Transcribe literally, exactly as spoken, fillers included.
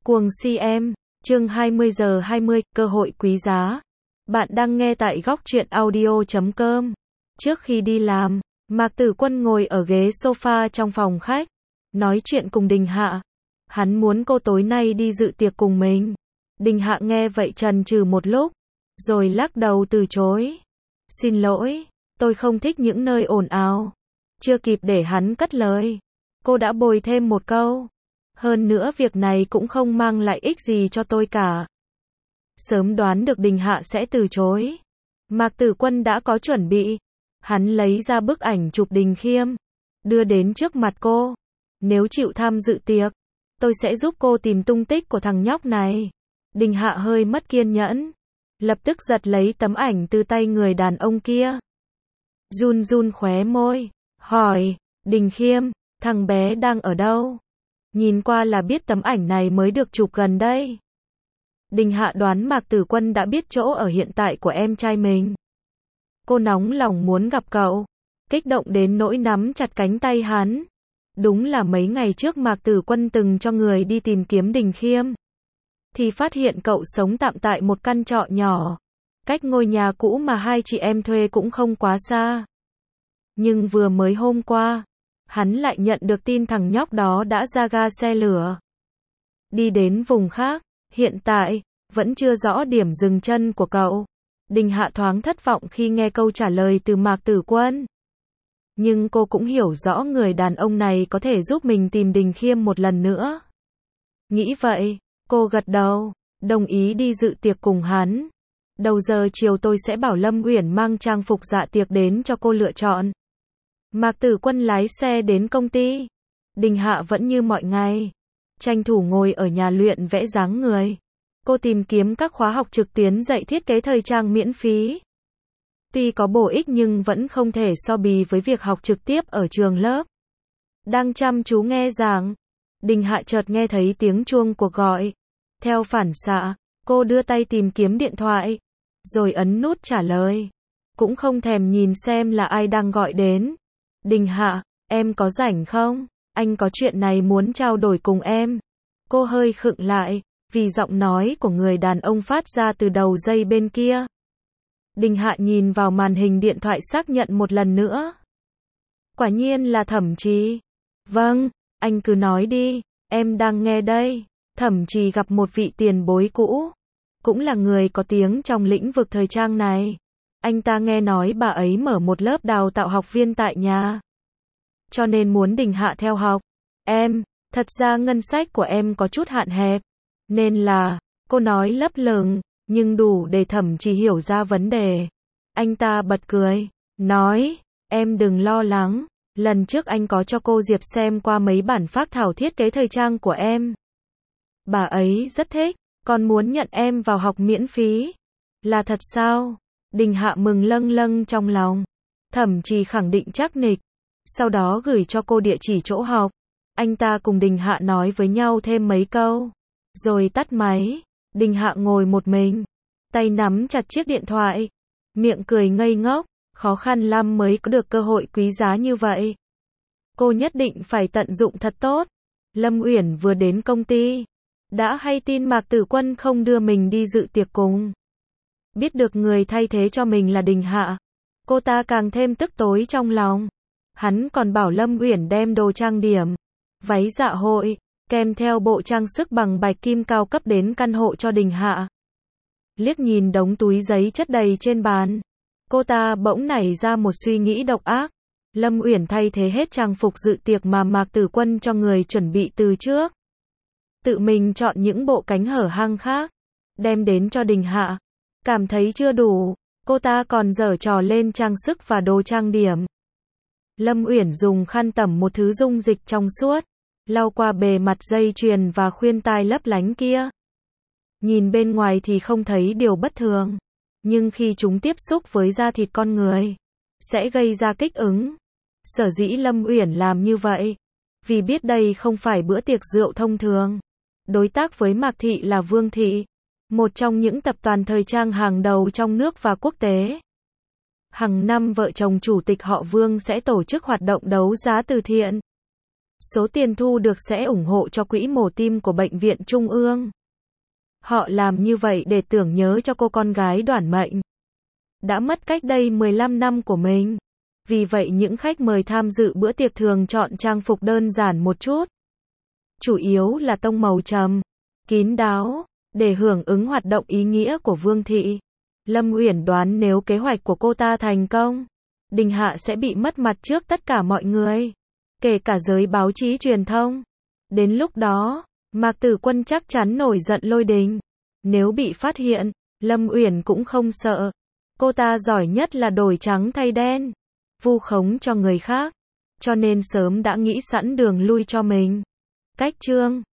Cuồng si em, chương hai mươi giờ hai mươi, cơ hội quý giá. Bạn đang nghe tại góc truyện audio chấm com. Trước khi đi làm, Mạc Tử Quân ngồi ở ghế sofa trong phòng khách, nói chuyện cùng Đình Hạ. Hắn muốn cô tối nay đi dự tiệc cùng mình. Đình Hạ nghe vậy chần chừ một lúc, rồi lắc đầu từ chối. Xin lỗi, tôi không thích những nơi ồn ào. Chưa kịp để hắn cất lời, cô đã bồi thêm một câu. Hơn nữa việc này cũng không mang lại ích gì cho tôi cả. Sớm đoán được Đình Hạ sẽ từ chối. Mạc Tử Quân đã có chuẩn bị. Hắn lấy ra bức ảnh chụp Đình Khiêm, đưa đến trước mặt cô. Nếu chịu tham dự tiệc, tôi sẽ giúp cô tìm tung tích của thằng nhóc này. Đình Hạ hơi mất kiên nhẫn, lập tức giật lấy tấm ảnh từ tay người đàn ông kia. Run run khóe môi, hỏi, Đình Khiêm, thằng bé đang ở đâu? Nhìn qua là biết tấm ảnh này mới được chụp gần đây. Đình Hạ đoán Mạc Tử Quân đã biết chỗ ở hiện tại của em trai mình. Cô nóng lòng muốn gặp cậu, kích động đến nỗi nắm chặt cánh tay hắn. Đúng là mấy ngày trước Mạc Tử Quân từng cho người đi tìm kiếm Đình Khiêm, thì phát hiện cậu sống tạm tại một căn trọ nhỏ, cách ngôi nhà cũ mà hai chị em thuê cũng không quá xa. Nhưng vừa mới hôm qua, hắn lại nhận được tin thằng nhóc đó đã ra ga xe lửa, đi đến vùng khác. Hiện tại, vẫn chưa rõ điểm dừng chân của cậu. Đình Hạ thoáng thất vọng khi nghe câu trả lời từ Mạc Tử Quân. Nhưng cô cũng hiểu rõ người đàn ông này có thể giúp mình tìm Đình Khiêm một lần nữa. Nghĩ vậy, cô gật đầu, đồng ý đi dự tiệc cùng hắn. Đầu giờ chiều tôi sẽ bảo Lâm Uyển mang trang phục dạ tiệc đến cho cô lựa chọn. Mạc Tử Quân lái xe đến công ty. Đình Hạ vẫn như mọi ngày, tranh thủ ngồi ở nhà luyện vẽ dáng người. Cô tìm kiếm các khóa học trực tuyến dạy thiết kế thời trang miễn phí. Tuy có bổ ích nhưng vẫn không thể so bì với việc học trực tiếp ở trường lớp. Đang chăm chú nghe giảng, Đình Hạ chợt nghe thấy tiếng chuông cuộc gọi. Theo phản xạ, cô đưa tay tìm kiếm điện thoại, rồi ấn nút trả lời. Cũng không thèm nhìn xem là ai đang gọi đến. Đình Hạ, em có rảnh không? Anh có chuyện này muốn trao đổi cùng em. Cô hơi khựng lại, vì giọng nói của người đàn ông phát ra từ đầu dây bên kia. Đình Hạ nhìn vào màn hình điện thoại xác nhận một lần nữa. Quả nhiên là Thẩm Trì. Vâng, anh cứ nói đi, em đang nghe đây. Thẩm Trì gặp một vị tiền bối cũ, cũng là người có tiếng trong lĩnh vực thời trang này. Anh ta nghe nói bà ấy mở một lớp đào tạo học viên tại nhà, cho nên muốn Đình Hạ theo học. Em, thật ra ngân sách của em có chút hạn hẹp, nên là, cô nói lấp lửng, nhưng đủ để Thẩm Trì hiểu ra vấn đề. Anh ta bật cười, nói, em đừng lo lắng, lần trước anh có cho cô Diệp xem qua mấy bản phác thảo thiết kế thời trang của em. Bà ấy rất thích, còn muốn nhận em vào học miễn phí. Là thật sao? Đình Hạ mừng lâng lâng trong lòng. Thẩm Trì khẳng định chắc nịch, sau đó gửi cho cô địa chỉ chỗ học. Anh ta cùng Đình Hạ nói với nhau thêm mấy câu, rồi tắt máy. Đình Hạ ngồi một mình, tay nắm chặt chiếc điện thoại, miệng cười ngây ngốc, khó khăn lắm mới có được cơ hội quý giá như vậy. Cô nhất định phải tận dụng thật tốt. Lâm Uyển vừa đến công ty, đã hay tin Mạc Tử Quân không đưa mình đi dự tiệc cùng. Biết được người thay thế cho mình là Đình Hạ, cô ta càng thêm tức tối trong lòng. Hắn còn bảo Lâm Uyển đem đồ trang điểm, váy dạ hội, kèm theo bộ trang sức bằng bạch kim cao cấp đến căn hộ cho Đình Hạ. Liếc nhìn đống túi giấy chất đầy trên bàn, cô ta bỗng nảy ra một suy nghĩ độc ác. Lâm Uyển thay thế hết trang phục dự tiệc mà Mạc Tử Quân cho người chuẩn bị từ trước, tự mình chọn những bộ cánh hở hang khác, đem đến cho Đình Hạ. Cảm thấy chưa đủ, cô ta còn giở trò lên trang sức và đồ trang điểm. Lâm Uyển dùng khăn tẩm một thứ dung dịch trong suốt, lau qua bề mặt dây chuyền và khuyên tai lấp lánh kia. Nhìn bên ngoài thì không thấy điều bất thường, nhưng khi chúng tiếp xúc với da thịt con người, sẽ gây ra kích ứng. Sở dĩ Lâm Uyển làm như vậy, vì biết đây không phải bữa tiệc rượu thông thường. Đối tác với Mạc Thị là Vương Thị, một trong những tập đoàn thời trang hàng đầu trong nước và quốc tế. Hàng năm vợ chồng chủ tịch họ Vương sẽ tổ chức hoạt động đấu giá từ thiện. Số tiền thu được sẽ ủng hộ cho quỹ mổ tim của bệnh viện Trung ương. Họ làm như vậy để tưởng nhớ cho cô con gái đoản mệnh đã mất cách đây mười lăm năm của mình. Vì vậy những khách mời tham dự bữa tiệc thường chọn trang phục đơn giản một chút. Chủ yếu là tông màu trầm, kín đáo, để hưởng ứng hoạt động ý nghĩa của Vương thị. Lâm Uyển đoán nếu kế hoạch của cô ta thành công, Đình Hạ sẽ bị mất mặt trước tất cả mọi người, kể cả giới báo chí truyền thông. Đến lúc đó, Mạc Tử Quân chắc chắn nổi giận lôi đình. Nếu bị phát hiện, Lâm Uyển cũng không sợ. Cô ta giỏi nhất là đổi trắng thay đen, vu khống cho người khác, cho nên sớm đã nghĩ sẵn đường lui cho mình. Cách chương